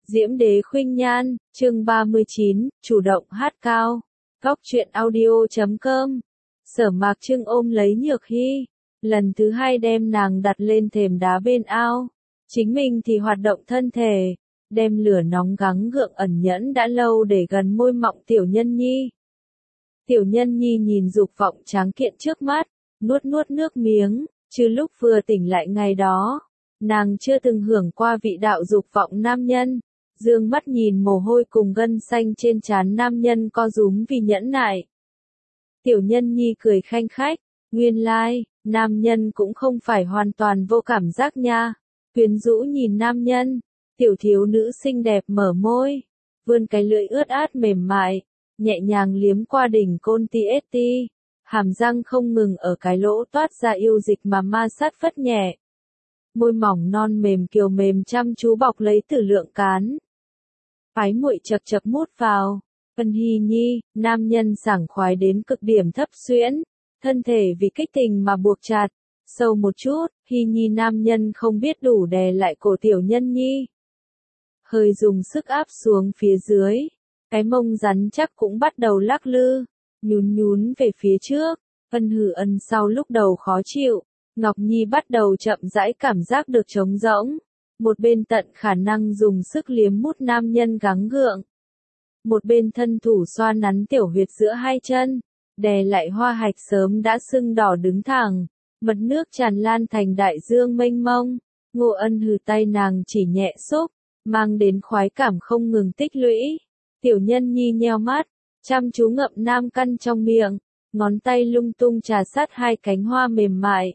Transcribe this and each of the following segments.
Diễm Đế Khuynh Nhan, chương 39, chủ động hát cao. Góc truyện audio.com. Sở Mạc Trưng ôm lấy Nhược Hy, lần thứ hai đem nàng đặt lên thềm đá bên ao. Chính mình thì hoạt động thân thể, đem lửa nóng gắng gượng ẩn nhẫn đã lâu để gần môi mọng Tiểu Nhân Nhi. Tiểu Nhân Nhi nhìn dục vọng tráng kiện trước mắt, nuốt nuốt nước miếng, chứ lúc vừa tỉnh lại ngày đó, nàng chưa từng hưởng qua vị đạo dục vọng nam nhân. Dương mắt nhìn mồ hôi cùng gân xanh trên trán nam nhân co rúm vì nhẫn nại. Tiểu Nhân Nhi cười khanh khách, nguyên lai, nam nhân cũng không phải hoàn toàn vô cảm giác nha. Quyến rũ nhìn nam nhân, tiểu thiếu nữ xinh đẹp mở môi, vươn cái lưỡi ướt át mềm mại, nhẹ nhàng liếm qua đỉnh côn ti ết ti, hàm răng không ngừng ở cái lỗ toát ra yêu dịch mà ma sát phất nhẹ. Môi mỏng non mềm kiều mềm chăm chú bọc lấy Tử Lượng cán. Ái muội chậc chậc mút vào, Vân Hy Nhi, nam nhân sảng khoái đến cực điểm thấp xuyễn, thân thể vì kích tình mà buộc chặt, sâu một chút, Hy Nhi nam nhân không biết đủ đè lại cổ Tiểu Nhân Nhi. Hơi dùng sức áp xuống phía dưới, cái mông rắn chắc cũng bắt đầu lắc lư, nhún nhún về phía trước, Vân Hử Ân sau lúc đầu khó chịu, Ngọc Nhi bắt đầu chậm rãi cảm giác được trống rỗng. Một bên tận khả năng dùng sức liếm mút nam nhân gắng gượng. Một bên thân thủ xoa nắn tiểu huyệt giữa hai chân, đè lại hoa hạch sớm đã sưng đỏ đứng thẳng, mật nước tràn lan thành đại dương mênh mông. Ngô Ân hừ tay nàng chỉ nhẹ xúc, mang đến khoái cảm không ngừng tích lũy. Tiểu Nhân Nhi nheo mắt, chăm chú ngậm nam căn trong miệng, ngón tay lung tung trà sát hai cánh hoa mềm mại.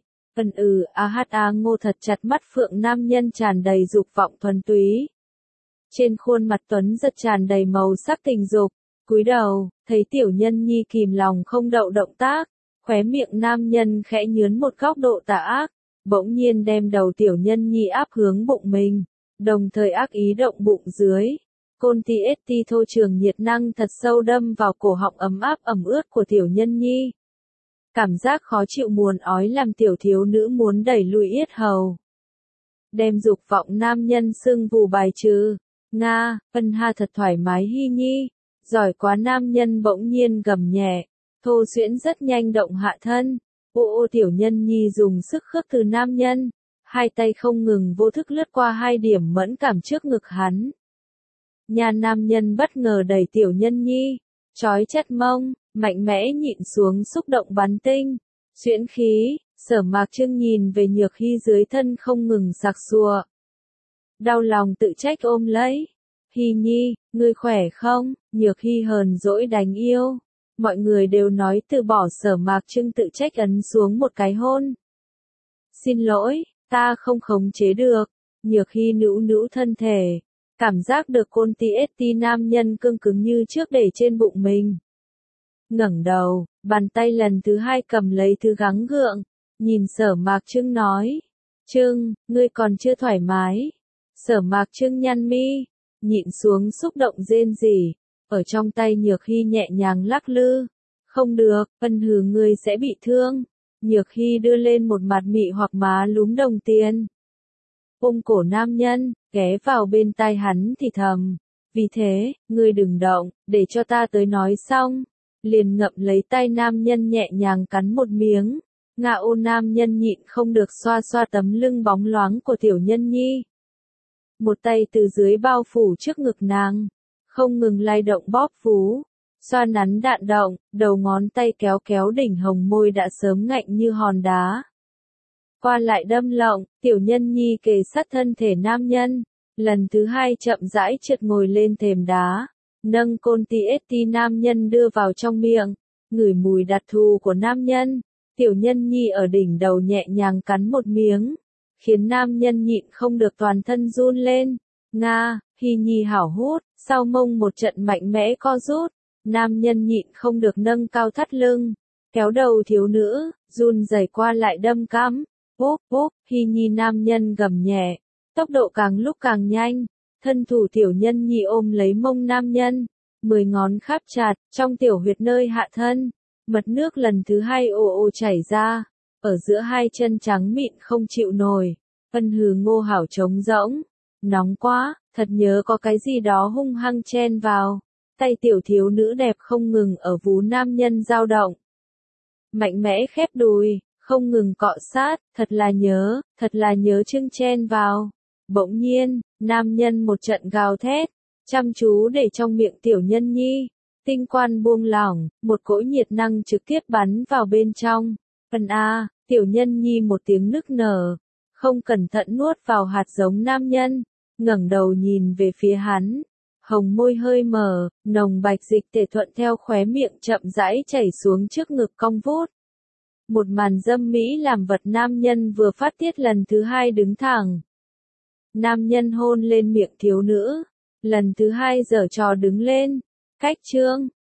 Ngô thật chặt mắt phượng nam nhân tràn đầy dục vọng thuần túy. Trên khuôn mặt tuấn giật tràn đầy màu sắc tình dục, cúi đầu, thấy Tiểu Nhân Nhi kìm lòng không đậu động tác, khóe miệng nam nhân khẽ nhướn một góc độ tà ác, bỗng nhiên đem đầu Tiểu Nhân Nhi áp hướng bụng mình, đồng thời ác ý động bụng dưới. Côn ti ết ti thô trường nhiệt năng thật sâu đâm vào cổ họng ấm áp ẩm ướt của Tiểu Nhân Nhi. Cảm giác khó chịu buồn ói làm tiểu thiếu nữ muốn đẩy lùi yết hầu. Đem dục vọng nam nhân sưng vù bài trừ. Nga, Vân Ha thật thoải mái Hy Nhi. Giỏi quá nam nhân bỗng nhiên gầm nhẹ. Thô xuyễn rất nhanh động hạ thân. Ô Tiểu Nhân Nhi dùng sức khước từ nam nhân. Hai tay không ngừng vô thức lướt qua hai điểm mẫn cảm trước ngực hắn. Nhà nam nhân bất ngờ đẩy Tiểu Nhân Nhi. Chói chặt mông, mạnh mẽ nhịn xuống xúc động bắn tinh, xuyễn khí, Sở Mạc Trưng nhìn về Nhược Hy dưới thân không ngừng sặc sụa. Đau lòng tự trách ôm lấy. Hy Nhi, ngươi khỏe không? Nhược Hy hờn dỗi đánh yêu. Mọi người đều nói từ bỏ Sở Mạc Trưng tự trách ấn xuống một cái hôn. Xin lỗi, ta không khống chế được. Nhược Hy nữu nữu thân thể. Cảm giác được côn ti ết ti nam nhân cương cứng như trước để trên bụng mình. Ngẩng đầu, bàn tay lần thứ hai cầm lấy thứ gắng gượng, nhìn Sở Mạc Trưng nói. Trưng, ngươi còn chưa thoải mái. Sở Mạc Trưng nhăn mi, nhịn xuống xúc động rên rỉ, ở trong tay Nhược Hy nhẹ nhàng lắc lư. Không được, Vân Hử ngươi sẽ bị thương. Nhược Hy đưa lên một mặt mị hoặc má lúm đồng tiền. Ôm cổ nam nhân, ghé vào bên tai hắn thì thầm. Vì thế, ngươi đừng động, để cho ta tới nói xong. Liền ngậm lấy tay nam nhân nhẹ nhàng cắn một miếng. Ngạo nam nhân nhịn không được xoa xoa tấm lưng bóng loáng của Tiểu Nhân Nhi. Một tay từ dưới bao phủ trước ngực nàng, không ngừng lay động bóp vú, xoa nắn đạn động, đầu ngón tay kéo kéo đỉnh hồng môi đã sớm ngạnh như hòn đá. Qua lại đâm lộng, Tiểu Nhân Nhi kề sát thân thể nam nhân, lần thứ hai chậm rãi trượt ngồi lên thềm đá, nâng côn ti ết ti nam nhân đưa vào trong miệng, ngửi mùi đặc thù của nam nhân. Tiểu Nhân Nhi ở đỉnh đầu nhẹ nhàng cắn một miếng, khiến nam nhân nhịn không được toàn thân run lên. Nga, Hy Nhi hảo hút, sau mông một trận mạnh mẽ co rút, nam nhân nhịn không được nâng cao thắt lưng, kéo đầu thiếu nữ, run rẩy qua lại đâm cắm. Bốp bốp, Hy Nhi nam nhân gầm nhẹ, tốc độ càng lúc càng nhanh, thân thủ Tiểu Nhân Nhi ôm lấy mông nam nhân, 10 ngón khắp chặt, trong tiểu huyệt nơi hạ thân, mật nước lần thứ hai ồ chảy ra, ở giữa hai chân trắng mịn không chịu nổi. Vân Hử Ngô hảo trống rỗng, nóng quá, Thật nhớ có cái gì đó hung hăng chen vào. Tay tiểu thiếu nữ đẹp không ngừng ở vú nam nhân dao động. Mạnh mẽ khép đùi, không ngừng cọ sát, thật là nhớ chưng chen vào. Bỗng nhiên, nam nhân một trận gào thét, chăm chú để trong miệng tiểu nhân nhi. Tinh quan buông lỏng, một cỗ nhiệt năng trực tiếp bắn vào bên trong. Tiểu nhân nhi một tiếng nức nở, không cẩn thận nuốt vào hạt giống nam nhân, ngẩng đầu nhìn về phía hắn. Hồng môi hơi mở, nồng bạch dịch thể thuận theo khóe miệng chậm rãi chảy xuống trước ngực cong vút. Một màn dâm mỹ làm vật nam nhân vừa phát tiết lần thứ hai đứng thẳng. Nam nhân hôn lên miệng thiếu nữ, lần thứ hai giở trò đứng lên. Cách chương